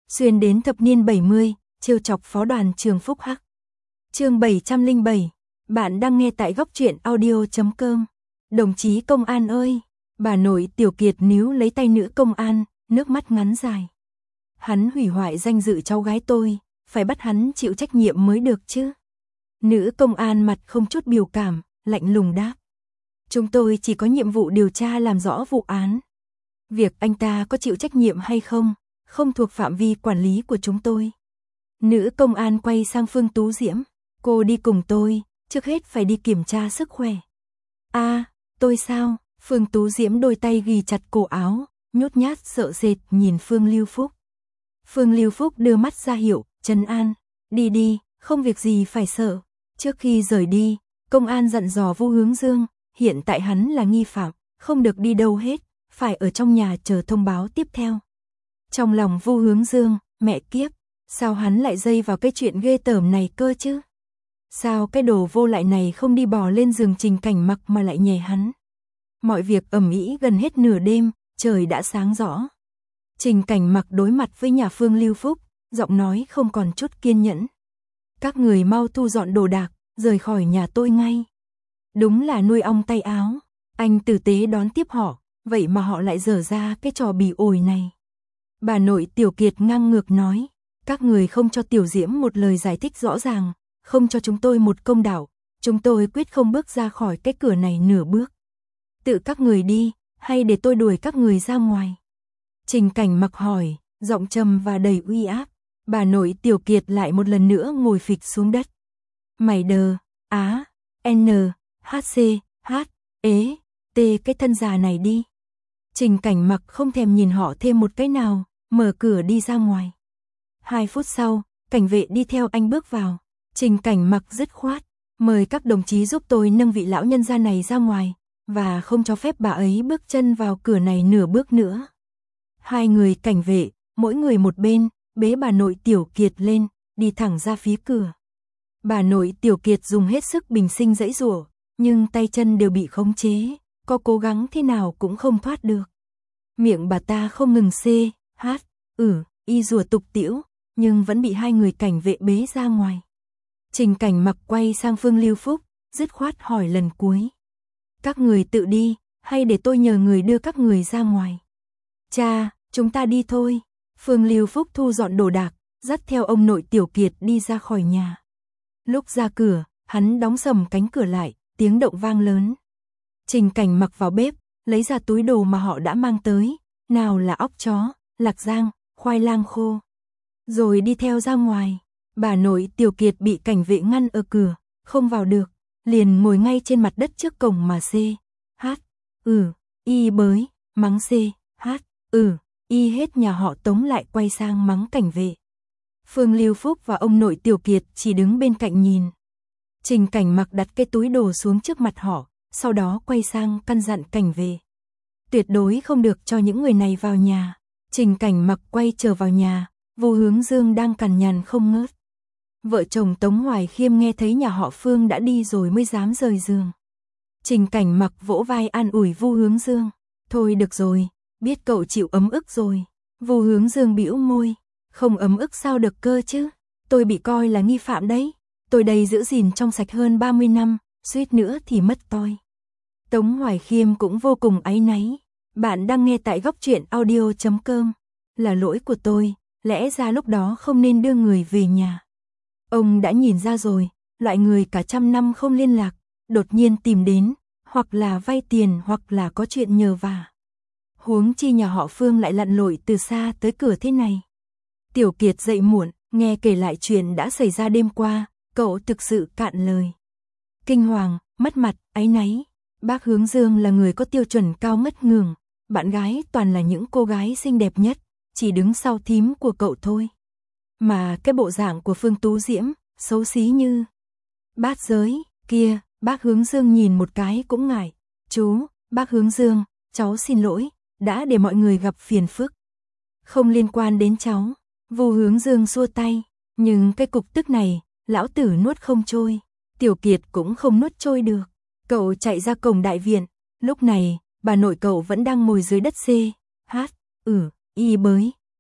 xuyên đến thập niên 70, trêu chọc phó đoàn trường Phúc Hắc. Chương 707, bạn đang nghe tại góc truyện audio.com. Đồng chí công an ơi, bà nội Tiểu Kiệt níu lấy tay nữ công an, nước mắt ngắn dài. Hắn hủy hoại danh dự cháu gái tôi, phải bắt hắn chịu trách nhiệm mới được chứ. Nữ công an mặt không chút biểu cảm, lạnh lùng đáp. Chúng tôi chỉ có nhiệm vụ điều tra làm rõ vụ án. Việc anh ta có chịu trách nhiệm hay không, không thuộc phạm vi quản lý của chúng tôi. Nữ công an quay sang Phương Tú Diễm. Cô đi cùng tôi, trước hết phải đi kiểm tra sức khỏe. Tôi sao? Phương Tú Diễm đôi tay ghi chặt cổ áo, nhút nhát sợ sệt nhìn Phương Lưu Phúc. Phương Lưu Phúc đưa mắt ra hiệu, trấn an. Đi đi, không việc gì phải sợ. Trước khi rời đi, công an dặn dò Vu Hướng Dương, hiện tại hắn là nghi phạm, không được đi đâu hết, phải ở trong nhà chờ thông báo tiếp theo. Trong lòng Vu Hướng Dương, mẹ kiếp, sao hắn lại dây vào cái chuyện ghê tởm này cơ chứ? Sao cái đồ vô lại này không đi bò lên giường Trình Cảnh Mặc mà lại nhè hắn? Mọi việc ầm ĩ gần hết nửa đêm, trời đã sáng rõ. Trình Cảnh Mặc đối mặt với nhà Phương Lưu Phúc, giọng nói không còn chút kiên nhẫn. Các người mau thu dọn đồ đạc, rời khỏi nhà tôi ngay. Đúng là nuôi ong tay áo, anh tử tế đón tiếp họ, vậy mà họ lại dở ra cái trò bỉ ổi này. Bà nội Tiểu Kiệt ngang ngược nói, các người không cho Tiểu Diễm một lời giải thích rõ ràng, không cho chúng tôi một công đạo, chúng tôi quyết không bước ra khỏi cái cửa này nửa bước. Tự các người đi, hay để tôi đuổi các người ra ngoài? Trình Cảnh Mặc hỏi, giọng trầm và đầy uy áp. Bà nội Tiểu Kiệt lại một lần nữa ngồi phịch xuống đất. Mày đờ, N, H, C, H, ế, T cái thân già này đi. Trình Cảnh Mặc không thèm nhìn họ thêm một cái nào, mở cửa đi ra ngoài. 2 phút sau, cảnh vệ đi theo anh bước vào. Trình Cảnh Mặc dứt khoát, mời các đồng chí giúp tôi nâng vị lão nhân gia này ra ngoài, và không cho phép bà ấy bước chân vào cửa này nửa bước nữa. 2 người cảnh vệ, mỗi người một bên, bế bà nội Tiểu Kiệt lên, đi thẳng ra phía cửa. Bà nội Tiểu Kiệt dùng hết sức bình sinh giãy giụa, nhưng tay chân đều bị khống chế, có cố gắng thế nào cũng không thoát được. Miệng bà ta không ngừng C, H, Y rủa tục tĩu, nhưng vẫn bị 2 người cảnh vệ bế ra ngoài. Trình Cảnh Mặc quay sang Phương Lưu Phúc, dứt khoát hỏi lần cuối. Các người tự đi, hay để tôi nhờ người đưa các người ra ngoài? Cha, chúng ta đi thôi. Phương Lưu Phúc thu dọn đồ đạc, dắt theo ông nội Tiểu Kiệt đi ra khỏi nhà. Lúc ra cửa, hắn đóng sầm cánh cửa lại, tiếng động vang lớn. Trình Cảnh Mặc vào bếp, lấy ra túi đồ mà họ đã mang tới, nào là óc chó, lạc rang, khoai lang khô. Rồi đi theo ra ngoài. Bà nội Tiểu Kiệt bị cảnh vệ ngăn ở cửa, không vào được, liền ngồi ngay trên mặt đất trước cổng mà C, H, Y bới, mắng C, H, Y hết nhà họ Tống lại quay sang mắng cảnh vệ. Phương Lưu Phúc và ông nội Tiểu Kiệt chỉ đứng bên cạnh nhìn. Trình Cảnh Mặc đặt cái túi đồ xuống trước mặt họ, sau đó quay sang căn dặn cảnh vệ. Tuyệt đối không được cho những người này vào nhà. Trình Cảnh Mặc quay trở vào nhà, Vu Hướng Dương đang cằn nhằn không ngớt. Vợ chồng Tống Hoài Khiêm nghe thấy nhà họ Phương đã đi rồi mới dám rời giường. Trình Cảnh Mặc vỗ vai an ủi Vu Hướng Dương. Thôi được rồi, biết cậu chịu ấm ức rồi. Vu Hướng Dương bĩu môi. Không ấm ức sao được cơ chứ. Tôi bị coi là nghi phạm đấy. Tôi đây giữ gìn trong sạch hơn 30 năm, suýt nữa thì mất toi. Tống Hoài Khiêm cũng vô cùng áy náy. Bạn đang nghe tại góc truyện audio.com. Là lỗi của tôi, lẽ ra lúc đó không nên đưa người về nhà. Ông đã nhìn ra rồi, loại người cả 100 năm không liên lạc, đột nhiên tìm đến, hoặc là vay tiền hoặc là có chuyện nhờ vả. Huống chi nhà họ Phương lại lặn lội từ xa tới cửa thế này. Tiểu Kiệt dậy muộn, nghe kể lại chuyện đã xảy ra đêm qua, cậu thực sự cạn lời. Kinh hoàng, mất mặt, áy náy. Bác Hướng Dương là người có tiêu chuẩn cao ngất ngường, bạn gái toàn là những cô gái xinh đẹp nhất, chỉ đứng sau thím của cậu thôi. Mà cái bộ dạng của Phương Tú Diễm, xấu xí như bát giới, kia, bác Hướng Dương nhìn một cái cũng ngại. Chú, bác Hướng Dương, cháu xin lỗi, đã để mọi người gặp phiền phức. Không liên quan đến cháu. Vu Hướng Dương xua tay, nhưng cái cục tức này, lão tử nuốt không trôi. Tiểu Kiệt cũng không nuốt trôi được. Cậu chạy ra cổng đại viện, lúc này, bà nội cậu vẫn đang ngồi dưới đất C, H, Y bới.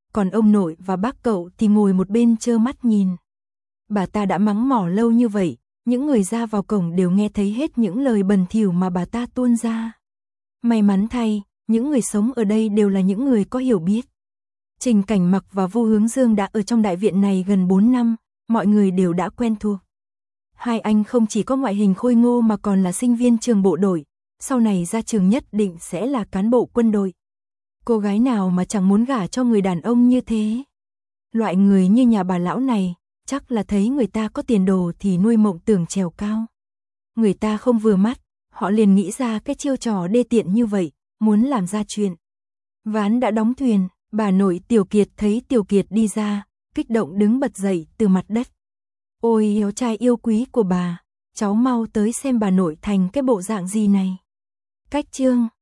còn ông nội và bác cậu thì ngồi một bên trơ mắt nhìn. Bà ta đã mắng mỏ lâu như vậy, những người ra vào cổng đều nghe thấy hết những lời bẩn thỉu mà bà ta tuôn ra. May mắn thay, những người sống ở đây đều là những người có hiểu biết. Trình Cảnh Mặc và Vu Hướng Dương đã ở trong đại viện này gần 4 năm, mọi người đều đã quen thuộc. Hai anh không chỉ có ngoại hình khôi ngô mà còn là sinh viên trường bộ đội, sau này ra trường nhất định sẽ là cán bộ quân đội. Cô gái nào mà chẳng muốn gả cho người đàn ông như thế. Loại người như nhà bà lão này, chắc là thấy người ta có tiền đồ thì nuôi mộng tưởng trèo cao. Người ta không vừa mắt, họ liền nghĩ ra cái chiêu trò đê tiện như vậy, muốn làm ra chuyện. Ván đã đóng thuyền, bà nội Tiểu Kiệt thấy Tiểu Kiệt đi ra, kích động đứng bật dậy từ mặt đất. Ôi cháu trai yêu quý của bà, cháu mau tới xem bà nội thành cái bộ dạng gì này. Cách chương